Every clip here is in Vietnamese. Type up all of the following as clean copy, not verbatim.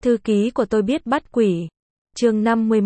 Thư ký của tôi biết bắt quỷ. Chương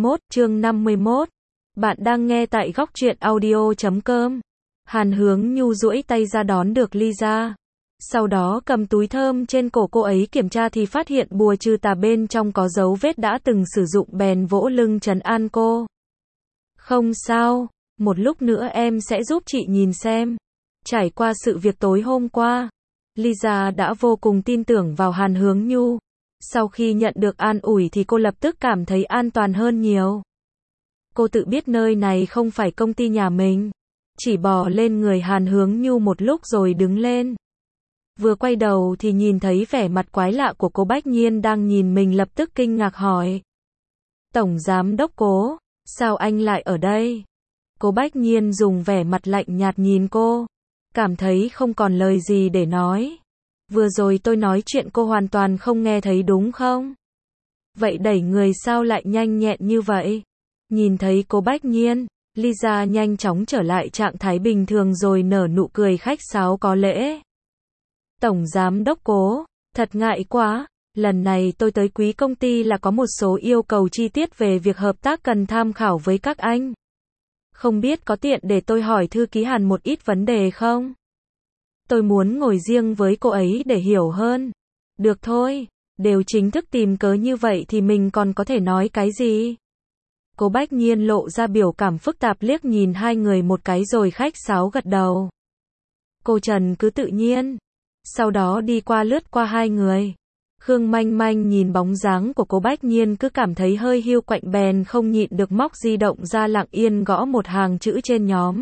51. Bạn đang nghe tại góc truyện audio.com. Hàn Hướng Nhu duỗi tay ra đón được Lisa. Sau đó cầm túi thơm trên cổ cô ấy kiểm tra thì phát hiện bùa trừ tà bên trong có dấu vết đã từng sử dụng, bèn vỗ lưng trấn an cô. Không sao, một lúc nữa em sẽ giúp chị nhìn xem. Trải qua sự việc tối hôm qua, Lisa đã vô cùng tin tưởng vào Hàn Hướng Nhu. Sau khi nhận được an ủi thì cô lập tức cảm thấy an toàn hơn nhiều. Cô tự biết nơi này không phải công ty nhà mình. Chỉ bò lên người Hàn Hướng Nhu một lúc rồi đứng lên. Vừa quay đầu thì nhìn thấy vẻ mặt quái lạ của cô Bách Nhiên đang nhìn mình, lập tức kinh ngạc hỏi. Tổng giám đốc Cố, sao anh lại ở đây? Cô Bách Nhiên dùng vẻ mặt lạnh nhạt nhìn cô. Cảm thấy không còn lời gì để nói. Vừa rồi tôi nói chuyện cô hoàn toàn không nghe thấy đúng không? Vậy đẩy người sao lại nhanh nhẹn như vậy? Nhìn thấy cô Bách Nhiên, Lisa nhanh chóng trở lại trạng thái bình thường rồi nở nụ cười khách sáo có lễ. Tổng giám đốc Cố, thật ngại quá, lần này tôi tới quý công ty là có một số yêu cầu chi tiết về việc hợp tác cần tham khảo với các anh. Không biết có tiện để tôi hỏi thư ký Hàn một ít vấn đề không? Tôi muốn ngồi riêng với cô ấy để hiểu hơn. Được thôi, đều chính thức tìm cớ như vậy thì mình còn có thể nói cái gì? Cô Bách Nhiên lộ ra biểu cảm phức tạp, liếc nhìn hai người một cái rồi khách sáo gật đầu. Cô Trần cứ tự nhiên. Sau đó đi qua lướt qua hai người. Khương Manh Manh nhìn bóng dáng của cô Bách Nhiên cứ cảm thấy hơi hiu quạnh, bèn không nhịn được móc di động ra lặng yên gõ một hàng chữ trên nhóm.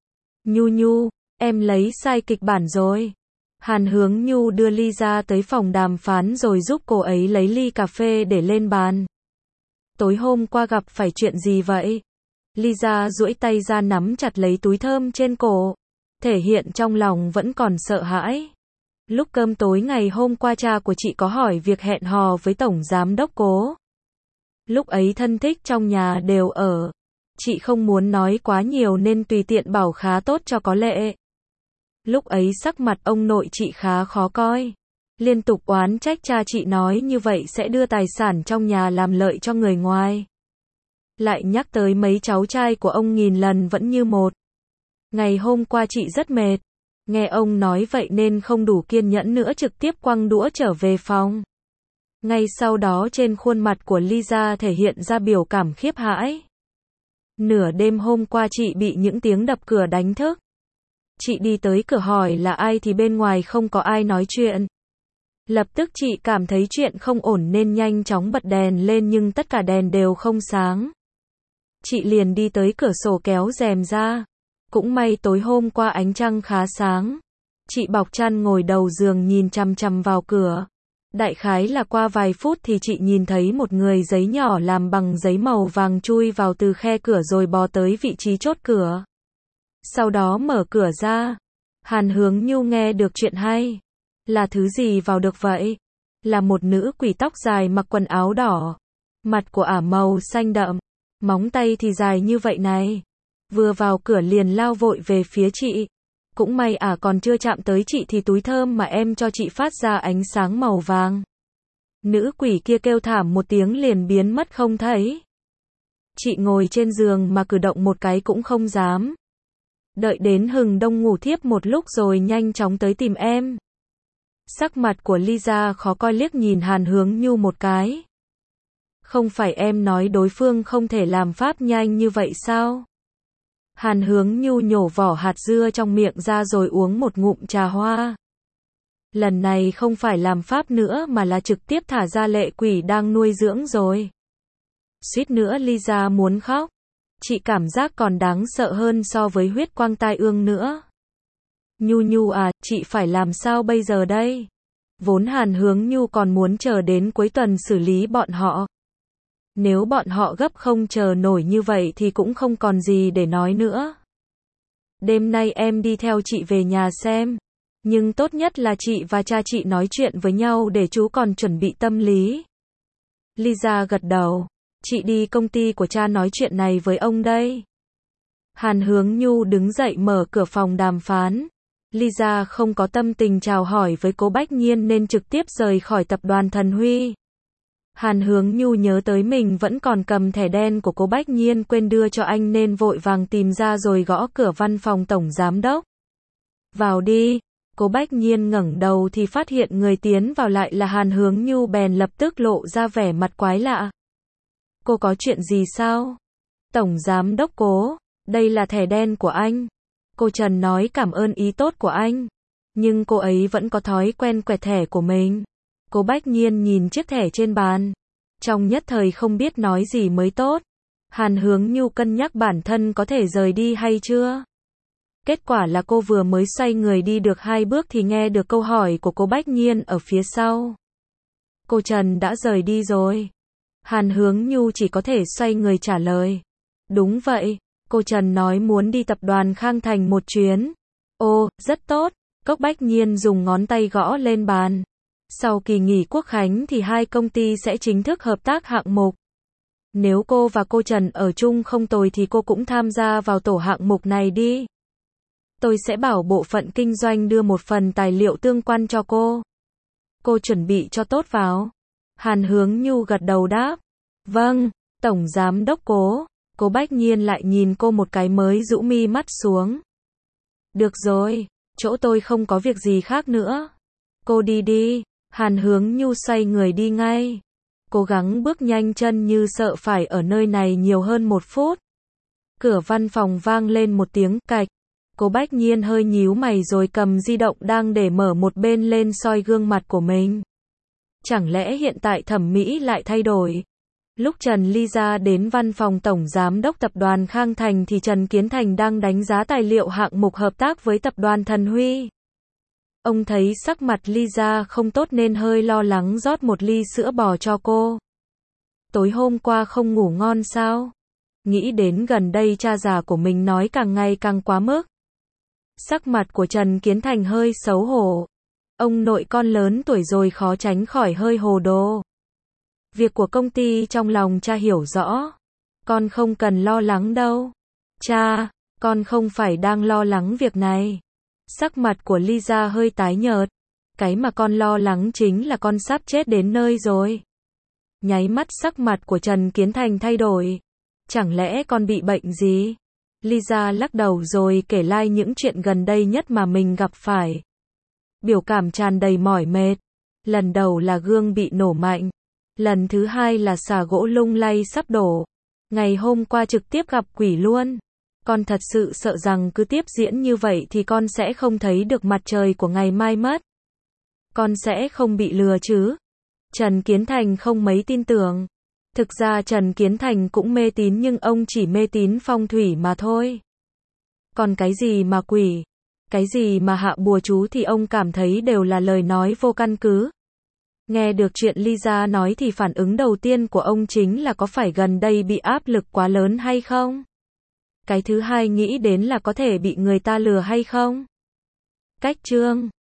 Nhu, em lấy sai kịch bản rồi. Hàn Hướng Nhu đưa Lisa tới phòng đàm phán rồi giúp cô ấy lấy ly cà phê để lên bàn. Tối hôm qua gặp phải chuyện gì vậy? Lisa duỗi tay ra nắm chặt lấy túi thơm trên cổ, thể hiện trong lòng vẫn còn sợ hãi. Lúc cơm tối ngày hôm qua cha của chị có hỏi việc hẹn hò với Tổng Giám đốc Cố. Lúc ấy thân thích trong nhà đều ở. Chị không muốn nói quá nhiều nên tùy tiện bảo khá tốt cho có lệ. Lúc ấy sắc mặt ông nội chị khá khó coi. Liên tục oán trách cha chị nói như vậy sẽ đưa tài sản trong nhà làm lợi cho người ngoài. Lại nhắc tới mấy cháu trai của ông nghìn lần vẫn như một. Ngày hôm qua chị rất mệt. Nghe ông nói vậy nên không đủ kiên nhẫn nữa, trực tiếp quăng đũa trở về phòng. Ngay sau đó trên khuôn mặt của Lisa thể hiện ra biểu cảm khiếp hãi. Nửa đêm hôm qua chị bị những tiếng đập cửa đánh thức. Chị đi tới cửa hỏi là ai thì bên ngoài không có ai nói chuyện. Lập tức chị cảm thấy chuyện không ổn nên nhanh chóng bật đèn lên nhưng tất cả đèn đều không sáng. Chị liền đi tới cửa sổ kéo rèm ra. Cũng may tối hôm qua ánh trăng khá sáng. Chị bọc chăn ngồi đầu giường nhìn chằm chằm vào cửa. Đại khái là qua vài phút thì chị nhìn thấy một người giấy nhỏ làm bằng giấy màu vàng chui vào từ khe cửa rồi bò tới vị trí chốt cửa. Sau đó mở cửa ra. Hàn Hướng Nhu nghe được chuyện hay. Là thứ gì vào được vậy? Là một nữ quỷ tóc dài mặc quần áo đỏ. Mặt của ả màu xanh đậm. Móng tay thì dài như vậy này. Vừa vào cửa liền lao vội về phía chị. Cũng may ả còn chưa chạm tới chị thì túi thơm mà em cho chị phát ra ánh sáng màu vàng. Nữ quỷ kia kêu thảm một tiếng liền biến mất không thấy. Chị ngồi trên giường mà cử động một cái cũng không dám. Đợi đến hừng đông ngủ thiếp một lúc rồi nhanh chóng tới tìm em. Sắc mặt của Lisa khó coi, liếc nhìn Hàn Hướng Nhu một cái. Không phải em nói đối phương không thể làm pháp nhanh như vậy sao? Hàn Hướng Nhu nhổ vỏ hạt dưa trong miệng ra rồi uống một ngụm trà hoa. Lần này không phải làm pháp nữa mà là trực tiếp thả ra lệ quỷ đang nuôi dưỡng rồi. Suýt nữa Lisa muốn khóc. Chị cảm giác còn đáng sợ hơn so với huyết quang tai ương nữa. Nhu à, chị phải làm sao bây giờ đây? Vốn Hàn Hướng Nhu còn muốn chờ đến cuối tuần xử lý bọn họ. Nếu bọn họ gấp không chờ nổi như vậy thì cũng không còn gì để nói nữa. Đêm nay em đi theo chị về nhà xem. Nhưng tốt nhất là chị và cha chị nói chuyện với nhau để chú còn chuẩn bị tâm lý. Lisa gật đầu. Chị đi công ty của cha nói chuyện này với ông đây. Hàn Hướng Nhu đứng dậy mở cửa phòng đàm phán. Lisa không có tâm tình chào hỏi với cô Bách Nhiên nên trực tiếp rời khỏi tập đoàn Thần Huy. Hàn Hướng Nhu nhớ tới mình vẫn còn cầm thẻ đen của cô Bách Nhiên quên đưa cho anh nên vội vàng tìm ra rồi gõ cửa văn phòng tổng giám đốc. Vào đi. Cô Bách Nhiên ngẩng đầu thì phát hiện người tiến vào lại là Hàn Hướng Nhu bèn lập tức lộ ra vẻ mặt quái lạ. Cô có chuyện gì sao? Tổng giám đốc Cố, đây là thẻ đen của anh. Cô Trần nói cảm ơn ý tốt của anh. Nhưng cô ấy vẫn có thói quen quẹt thẻ của mình. Cô Bách Nhiên nhìn chiếc thẻ trên bàn. Trong nhất thời không biết nói gì mới tốt. Hàn Hướng Nhu cân nhắc bản thân có thể rời đi hay chưa. Kết quả là cô vừa mới xoay người đi được 2 bước thì nghe được câu hỏi của cô Bách Nhiên ở phía sau. Cô Trần đã rời đi rồi. Hàn Hướng Nhu chỉ có thể xoay người trả lời. Đúng vậy, cô Trần nói muốn đi tập đoàn Khang Thành một chuyến. Ồ, rất tốt. Cốc Bách Nhiên dùng ngón tay gõ lên bàn. Sau kỳ nghỉ Quốc khánh thì 2 công ty sẽ chính thức hợp tác hạng mục. Nếu cô và cô Trần ở chung không tồi thì cô cũng tham gia vào tổ hạng mục này đi. Tôi sẽ bảo bộ phận kinh doanh đưa một phần tài liệu tương quan cho cô. Cô chuẩn bị cho tốt vào. Hàn Hướng Nhu gật đầu đáp. Vâng, tổng giám đốc Cố. Cô Bách Nhiên lại nhìn cô một cái mới rũ mi mắt xuống. Được rồi, chỗ tôi không có việc gì khác nữa. Cô đi đi. Hàn Hướng Nhu xoay người đi ngay. Cố gắng bước nhanh chân như sợ phải ở nơi này nhiều hơn 1 phút. Cửa văn phòng vang lên một tiếng cạch. Cô Bách Nhiên hơi nhíu mày rồi cầm di động đang để mở một bên lên soi gương mặt của mình. Chẳng lẽ hiện tại thẩm mỹ lại thay đổi? Lúc Trần Ly ra đến văn phòng tổng giám đốc tập đoàn Khang Thành thì Trần Kiến Thành đang đánh giá tài liệu hạng mục hợp tác với tập đoàn Thần Huy. Ông thấy sắc mặt Lisa không tốt nên hơi lo lắng rót một ly sữa bò cho cô. Tối hôm qua không ngủ ngon sao? Nghĩ đến gần đây cha già của mình nói càng ngày càng quá mức. Sắc mặt của Trần Kiến Thành hơi xấu hổ. Ông nội con lớn tuổi rồi khó tránh khỏi hơi hồ đồ. Việc của công ty trong lòng cha hiểu rõ. Con không cần lo lắng đâu. Cha, con không phải đang lo lắng việc này. Sắc mặt của Lisa hơi tái nhợt. Cái mà con lo lắng chính là con sắp chết đến nơi rồi. Nháy mắt sắc mặt của Trần Kiến Thành thay đổi. Chẳng lẽ con bị bệnh gì? Lisa lắc đầu rồi kể lại những chuyện gần đây nhất mà mình gặp phải. Biểu cảm tràn đầy mỏi mệt. Lần đầu là gương bị nổ mạnh. Lần thứ hai là xà gỗ lung lay sắp đổ. Ngày hôm qua trực tiếp gặp quỷ luôn. Con thật sự sợ rằng cứ tiếp diễn như vậy thì con sẽ không thấy được mặt trời của ngày mai mất. Con sẽ không bị lừa chứ? Trần Kiến Thành không mấy tin tưởng. Thực ra Trần Kiến Thành cũng mê tín nhưng ông chỉ mê tín phong thủy mà thôi. Còn cái gì mà quỷ, cái gì mà hạ bùa chú thì ông cảm thấy đều là lời nói vô căn cứ. Nghe được chuyện Lisa nói thì phản ứng đầu tiên của ông chính là có phải gần đây bị áp lực quá lớn hay không? Cái thứ hai nghĩ đến là có thể bị người ta lừa hay không? Cách chương